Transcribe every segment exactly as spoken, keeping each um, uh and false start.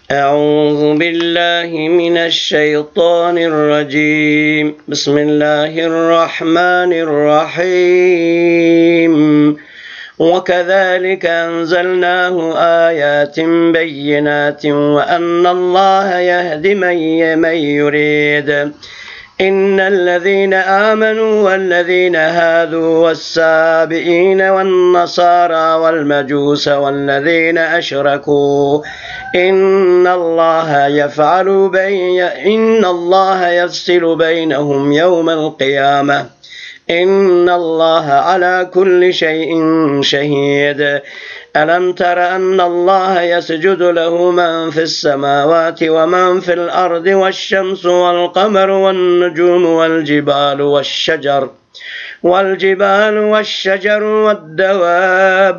أعوذ بالله من الشيطان الرجيم بسم الله الرحمن الرحيم وكذلك أنزلناه آيات بينات وأن الله يهدي من يريد إن الذين آمنوا والذين هادوا والسابئين والنصارى والمجوس والذين أشركوا إن الله يفعل بين إن الله يفصل بينهم يوم القيامة إن الله على كل شيء شهيد ألم تر أن الله يسجد له من في السماوات ومن في الأرض والشمس والقمر والنجوم والجبال والشجر والجبال والشجر والدواب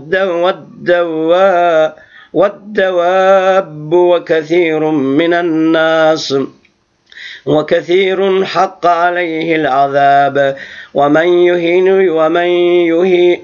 والدواب والدواب وكثير من الناس وكثير حق عليه العذاب ومن يهين ومن يهين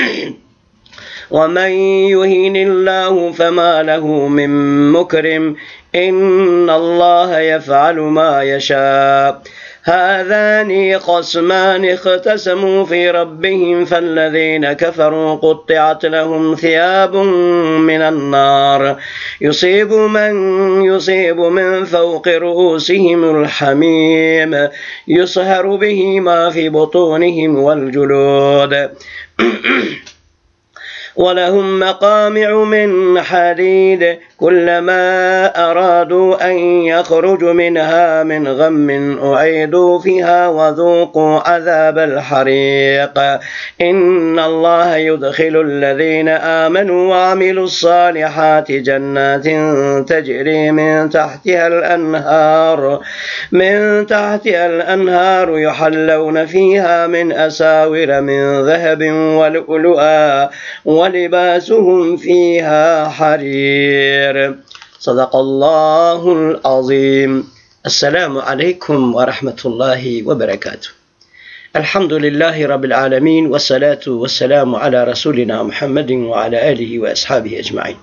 ومن يهين الله فما له من مكرم إن الله يفعل ما يشاء هذان خصمان اختصموا في ربهم فالذين كفروا قطعت لهم ثياب من النار يصيب من يصيب من فوق رؤوسهم الحميم يصهر به ما في بطونهم والجلود ولهم مقامع من حديد كلما أرادوا أن يخرجوا منها من غم أعيدوا فيها وذوقوا عذاب الحريق إن الله يدخل الذين آمنوا وعملوا الصالحات جنات تجري من تحتها الأنهار من تحتها الأنهار يحلون فيها من أساور من ذهب ولؤلؤا ولباسهم فيها حرير صدق الله العظيم. Esselamu aleyküm ve rahmetullahi ve berekatuhu. Elhamdülillahi Rabbil alemin ve salatu ve selamu ala Resulina Muhammedin ve ala alihi ve ashabihi ecmain.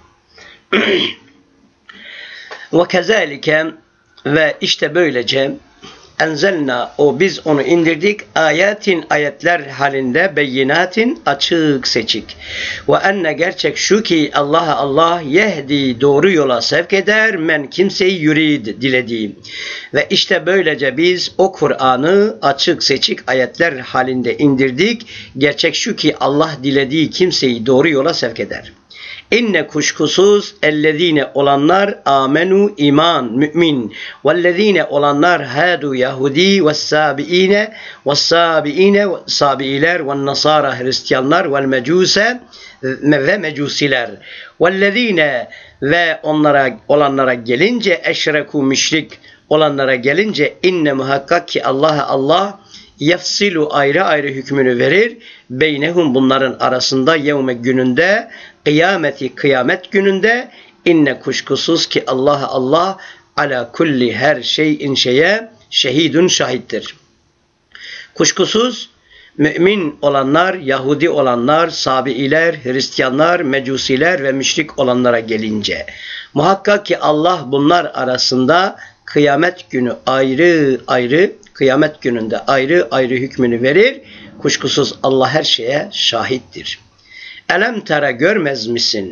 Ve kezalike ve işte böylece enzelna o biz onu indirdik ayetin ayetler halinde beyinatin açık seçik ve enne gerçek şu ki Allah'a Allah yehdi doğru yola sevk eder men kimseyi yurid dilediği ve işte böylece biz o Kur'an'ı açık seçik ayetler halinde indirdik gerçek şu ki Allah dilediği kimseyi doğru yola sevk eder. İnne kuşkusuz ellezine olanlar amenu iman mümin vellezine olanlar hadu Yahudi ve sabiine ve sabiine sabiiler ve nasara Hristiyanlar ve mecuse ve mecusiler vellezine ve onlara olanlara gelince eşreku müşrik olanlara gelince inne muhakkak ki Allah'a Allah yefsilu ayrı ayrı hükmünü verir beynehum bunların arasında yevme gününde kıyameti kıyamet gününde inne kuşkusuz ki Allah'a Allah ala kulli her şeyin şeye şehidun şahittir. Kuşkusuz mümin olanlar, Yahudi olanlar, Sabiiler, Hristiyanlar, Mecusiler ve müşrik olanlara gelince muhakkak ki Allah bunlar arasında kıyamet günü ayrı ayrı kıyamet gününde ayrı ayrı hükmünü verir. Kuşkusuz Allah her şeye şahittir. Elem tera görmez misin?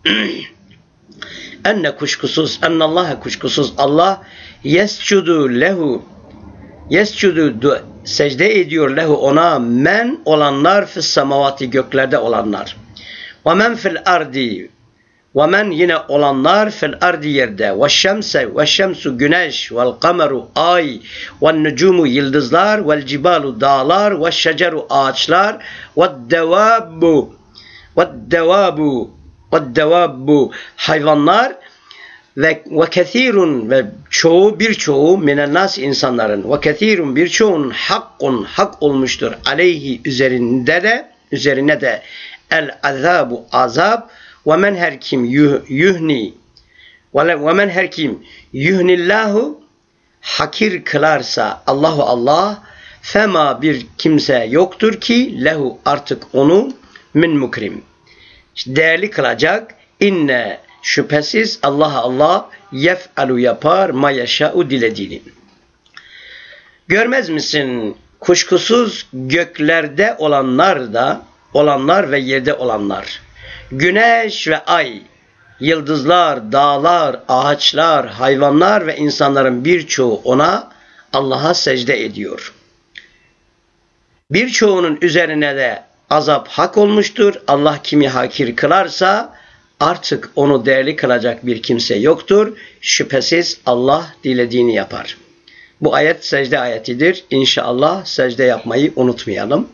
Enne kuşkusuz, ennallaha kuşkusuz Allah yescudu lehu yescudu secde ediyor lehu ona men olanlar fis semavati göklerde olanlar. Ve men fil ardi ve men yine olanlar fil ardi yerde ve şemse ve şemsu güneş vel kameru ay ve nucumu yıldızlar vel cibalu dağlar ve şeceru ağaçlar ve devabu ve devabu ve devabu hayvanlar ve ve kethirun ve çoğu birçoğu minen nas insanların ve kethirun birçoğun hakkun hak olmuştur aleyhi üzerinde de üzerine de el azabu azab ve men her kim yuhni ve men her kim yuhnillahu hakir kılarsa Allahu Allah fema bir kimse yoktur ki lehu artık onu min mukrim değerli kılacak inne Şüphesiz Allah Allah yef'alu yapar ma yeşâ'u dilediğini. Görmez misin? Kuşkusuz göklerde olanlar da, olanlar ve yerde olanlar, güneş ve ay, yıldızlar, dağlar, ağaçlar, hayvanlar ve insanların birçoğu ona, Allah'a secde ediyor. Birçoğunun üzerine de azap hak olmuştur. Allah kimi hakir kılarsa artık onu değerli kılacak bir kimse yoktur. Şüphesiz Allah dilediğini yapar. Bu ayet secde ayetidir. İnşallah secde yapmayı unutmayalım.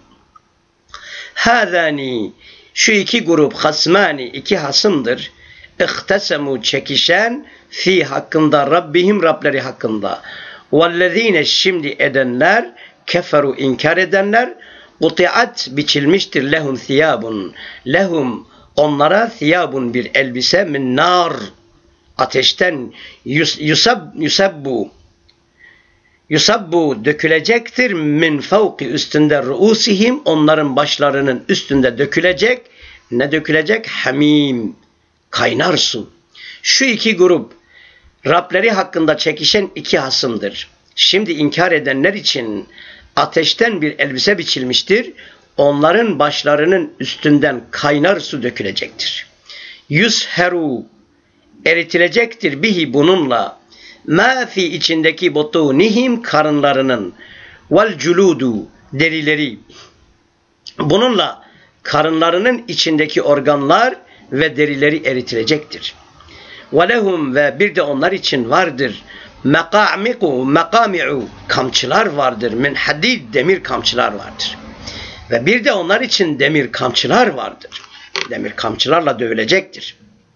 Hâzâni, şu iki grup, hasmani, iki hasımdır. İhtesemu, çekişen, fi hakkında, Rabbihim, Rableri hakkında. Vellezîne, şimdi edenler, keferu, inkar edenler, utiat, biçilmiştir, lehum thiyabun, lehum, onlara thiyabun, bir elbise, min nar, ateşten, yus, yusab, yusabbu, yusabbu, dökülecektir, min fevki, üstünde, ruusihim, onların başlarının üstünde dökülecek. Ne dökülecek? Hamim, kaynar su. Şu iki grup Rableri hakkında çekişen iki hasımdır. Şimdi inkar edenler için ateşten bir elbise biçilmiştir. Onların başlarının üstünden kaynar su dökülecektir. Yusheru, eritilecektir bihi, bununla, ma fi, içindeki butunihim, karınlarının, vel culudu, derileri, bununla karınlarının içindeki organlar ve derileri eritilecektir. Ve lehum, ve bir de onlar için vardır, mekami'u, mekami'u, kamçılar vardır, min hadid, demir kamçılar vardır. Ve bir de onlar için demir kamçılar vardır. Demir kamçılarla dövülecektir.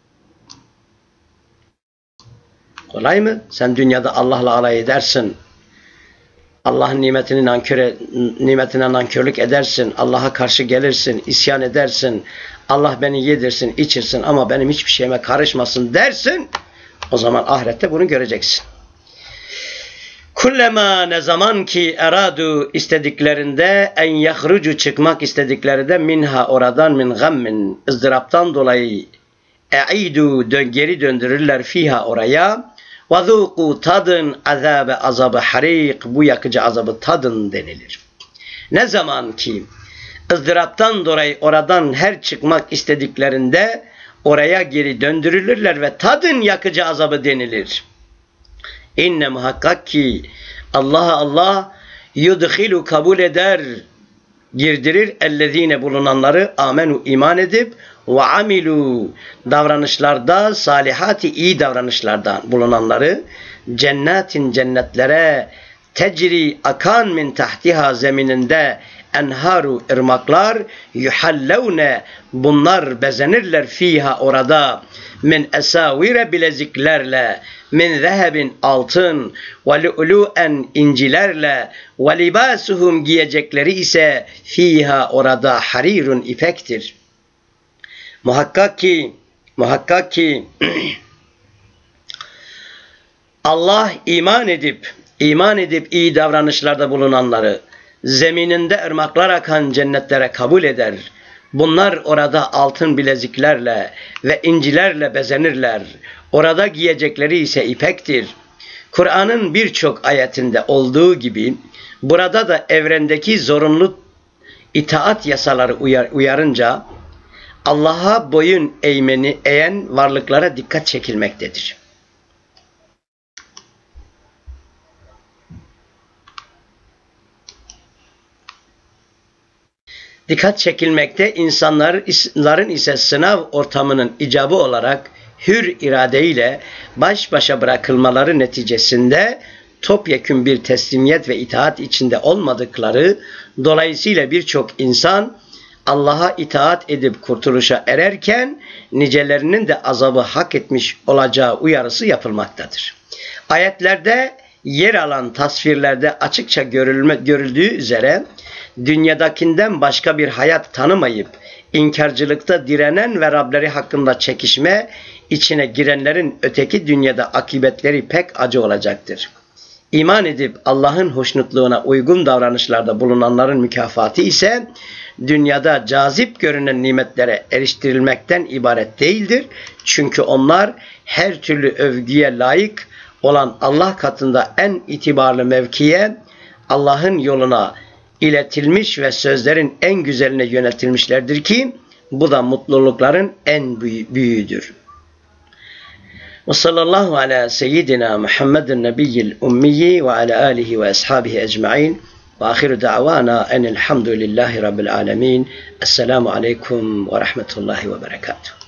Kolay mı? Sen dünyada Allah'la alay edersin. Allah'ın nimetini nankör, nimetine nankörlük edersin. Allah'a karşı gelirsin, isyan edersin. Allah beni yedirsin, içirsin ama benim hiçbir şeyime karışmasın dersin. O zaman ahirette bunu göreceksin. Kullema, ne zaman ki eradu, istediklerinde, en yahrucu, çıkmak istediklerinde, minha, oradan, min gammin, ızdıraptan dolayı, e'idu, dön, geri döndürürler, fiha, oraya, ve zuku, tadın, azabe, azabı harik, bu yakıcı azabı tadın denilir. Ne zaman ki ızdıraptan dolayı oradan her çıkmak istediklerinde oraya geri döndürülürler ve tadın yakıcı azabı denilir. İnne, muhakkak ki Allah'a Allah yudhilu, kabul eder, girdirir, ellezine, bulunanları, amenu, iman edip, ve amilu, davranışlarda, salihati, iyi davranışlardan bulunanları, cennetin, cennetlere, tecri, akan, min tahtiha, zemininde, enharu, ırmaklar, yuhallevne, bunlar bezenirler, fiha, orada, min esavire, bileziklerle, min zehebin, altın, ve lu'lu'en, incilerle, ve libasuhum, giyecekleri ise, fiha, orada, harirun, ipektir. Muhakkak ki, muhakkak ki Allah iman edip, iman edip iyi davranışlarda bulunanları, zemininde ırmaklar akan cennetlere kabul eder. Bunlar orada altın bileziklerle ve incilerle bezenirler. Orada giyecekleri ise ipektir. Kur'an'ın birçok ayetinde olduğu gibi, burada da evrendeki zorunlu itaat yasaları uyar, uyarınca, Allah'a boyun eğmeni eğen varlıklara dikkat çekilmektedir. Dikkat çekilmekte, insanların ise sınav ortamının icabı olarak hür iradeyle baş başa bırakılmaları neticesinde topyekün bir teslimiyet ve itaat içinde olmadıkları dolayısıyla birçok insan Allah'a itaat edip kurtuluşa ererken nicelerinin de azabı hak etmiş olacağı uyarısı yapılmaktadır. Ayetlerde yer alan tasvirlerde açıkça görülme, görüldüğü üzere dünyadakinden başka bir hayat tanımayıp inkarcılıkta direnen ve Rableri hakkında çekişme içine girenlerin öteki dünyada akıbetleri pek acı olacaktır. İman edip Allah'ın hoşnutluğuna uygun davranışlarda bulunanların mükafatı ise dünyada cazip görünen nimetlere eriştirilmekten ibaret değildir. Çünkü onlar her türlü övgüye layık olan Allah katında en itibarlı mevkiye, Allah'ın yoluna iletilmiş ve sözlerin en güzeline yöneltilmişlerdir ki bu da mutlulukların en büyüğüdür. Ve sallallahu ala seyyidina Muhammedin nebiyyil ummiyi ve ala alihi ve ashabihi ecma'in ve ahiru da'vana enelhamdülillahi rabbil alemin. Esselamu aleyküm ve rahmetullahi ve berekatuhu.